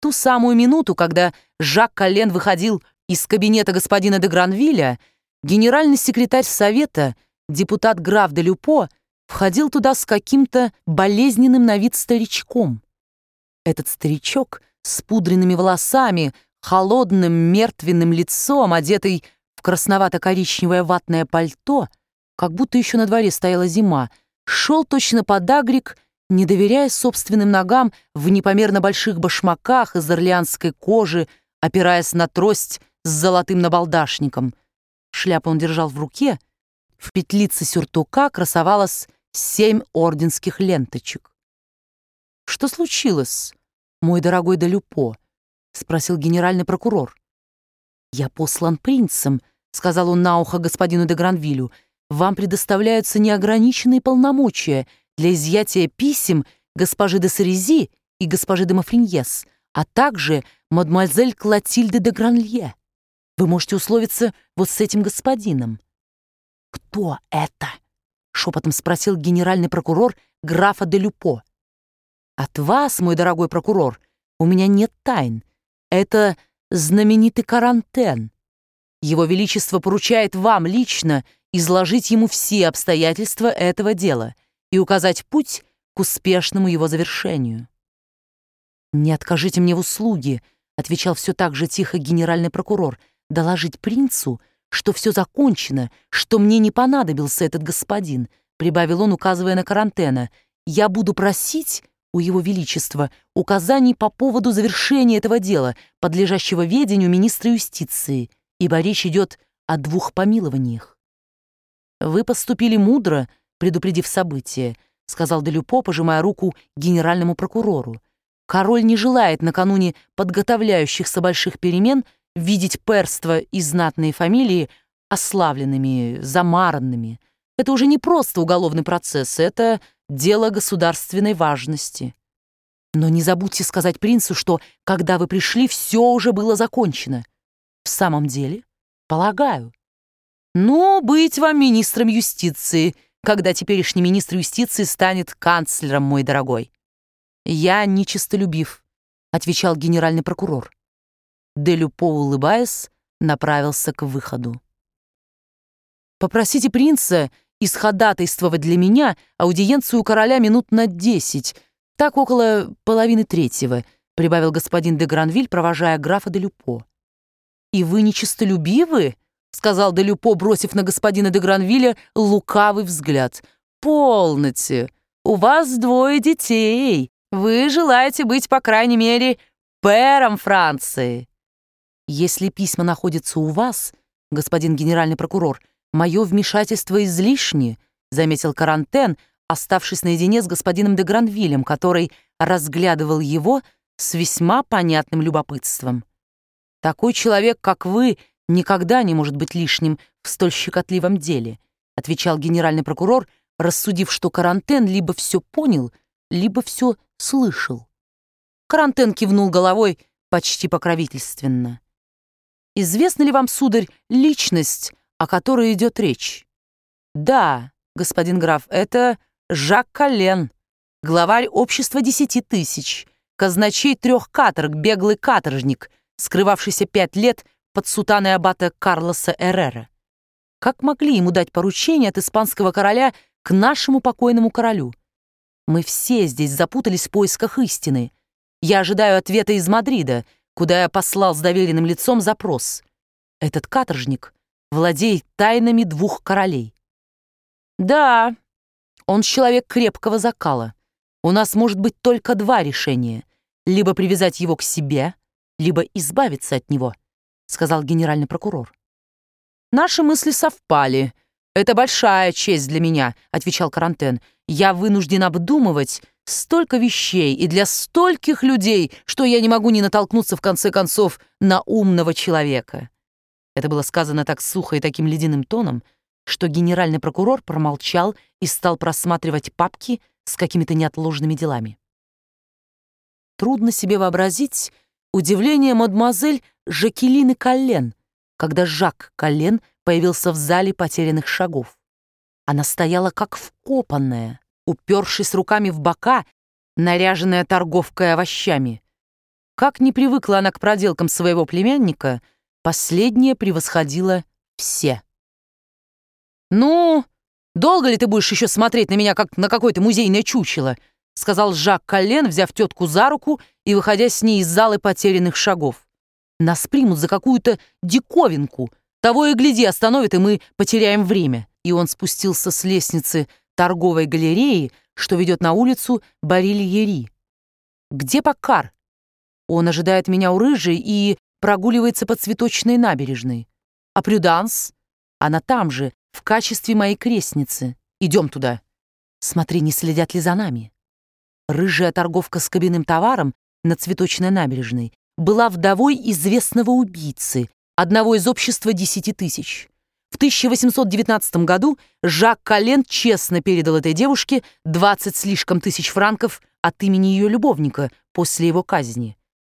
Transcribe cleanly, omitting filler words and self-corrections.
ту самую минуту, когда Жак Коллен выходил из кабинета господина де Гранвилля, генеральный секретарь совета, депутат граф де Люпо, входил туда с каким-то болезненным на вид старичком. Этот старичок с пудренными волосами, холодным мертвенным лицом, одетый в красновато-коричневое ватное пальто, как будто еще на дворе стояла зима, шел точно подагрик, не доверяя собственным ногам в непомерно больших башмаках из орлеанской кожи, опираясь на трость с золотым набалдашником. Шляпу он держал в руке. В петлице сюртука красовалось 7 орденских ленточек. «Что случилось, мой дорогой де Люпо?» — спросил генеральный прокурор. «Я послан принцем», — сказал он на ухо господину де Гранвилю. «Вам предоставляются неограниченные полномочия для изъятия писем госпожи де Сарези и госпожи де Мафриньес, а также мадемуазель Клотильды де Гранлье. Вы можете условиться вот с этим господином». «Кто это?» — шепотом спросил генеральный прокурор графа де Люпо. «От вас, мой дорогой прокурор, у меня нет тайн. Это знаменитый Карантен. Его Величество поручает вам лично изложить ему все обстоятельства этого дела и указать путь к успешному его завершению». «Не откажите мне в услуге», — отвечал все так же тихо генеральный прокурор, «доложить принцу, что все закончено, что мне не понадобился этот господин», — прибавил он, указывая на Карантена. «Я буду просить у его величества указаний по поводу завершения этого дела, подлежащего ведению министра юстиции, ибо речь идет о 2 помилованиях». «Вы поступили мудро, предупредив события», — сказал де Люпо, пожимая руку генеральному прокурору. «Король не желает накануне подготовляющихся больших перемен видеть перство и знатные фамилии ославленными, замаранными. Это уже не просто уголовный процесс, это дело государственной важности. Но не забудьте сказать принцу, что, когда вы пришли, все уже было закончено». «В самом деле? Полагаю». «Ну, быть вам министром юстиции, когда теперешний министр юстиции станет канцлером, мой дорогой». «Я нечестолюбив», — отвечал генеральный прокурор. Де Люпо, улыбаясь, направился к выходу. «Попросите принца исходатайствовать для меня аудиенцию у короля минут на 10, так около 2:30, прибавил господин де Гранвиль, провожая графа де Люпо. «И вы нечестолюбивы?» — сказал де Люпо, бросив на господина де Гранвиля лукавый взгляд. «Полноте! У вас 2 детей. Вы желаете быть, по крайней мере, пэром Франции». «Если письма находятся у вас, господин генеральный прокурор, мое вмешательство излишне», — заметил Карантен, оставшись наедине с господином де Гранвилем, который разглядывал его с весьма понятным любопытством. «Такой человек, как вы, никогда не может быть лишним в столь щекотливом деле», — отвечал генеральный прокурор, рассудив, что Карантен либо все понял, либо все слышал. Карантен кивнул головой почти покровительственно. «Известна ли вам, сударь, личность, о которой идет речь?» «Да, господин граф, это Жак Коллен, главарь общества 10 000, казначей 3 каторг, беглый каторжник, скрывавшийся 5 лет под сутаной аббата Карлоса Эррера. Как могли ему дать поручение от испанского короля к нашему покойному королю? Мы все здесь запутались в поисках истины. Я ожидаю ответа из Мадрида, куда я послал с доверенным лицом запрос. Этот каторжник владеет тайнами 2 королей». «Да, он человек крепкого закала. У нас может быть только 2 решения: либо привязать его к себе, либо избавиться от него», — сказал генеральный прокурор. «Наши мысли совпали. Это большая честь для меня», — отвечал Карантен. «Я вынужден обдумывать столько вещей и для стольких людей, что я не могу не натолкнуться, в конце концов, на умного человека». Это было сказано так сухо и таким ледяным тоном, что генеральный прокурор промолчал и стал просматривать папки с какими-то неотложными делами. Трудно себе вообразить удивление мадемуазель Жакелины Коллен, когда Жак Коллен появился в зале потерянных шагов. Она стояла как вкопанная, упершись руками в бока, наряженная торговкой овощами. Как не привыкла она к проделкам своего племянника, последняя превосходила все. «Ну, долго ли ты будешь еще смотреть на меня, как на какое-то музейное чучело?» — сказал Жак Коллен, взяв тетку за руку и выходя с ней из залы потерянных шагов. «Нас примут за какую-то диковинку. Того и гляди, остановят, и мы потеряем время». И он спустился с лестницы торговой галереи, что ведет на улицу Барильери. «Где Паккар?» «Он ожидает меня у Рыжей и прогуливается по Цветочной набережной. А Прюданс? Она там же, в качестве моей крестницы. Идем туда. Смотри, не следят ли за нами». Рыжая торговка с кабинным товаром на Цветочной набережной была вдовой известного убийцы, одного из общества 10 тысяч. В 1819 году Жак Коллен честно передал этой девушке 20 слишком тысяч франков от имени ее любовника после его казни.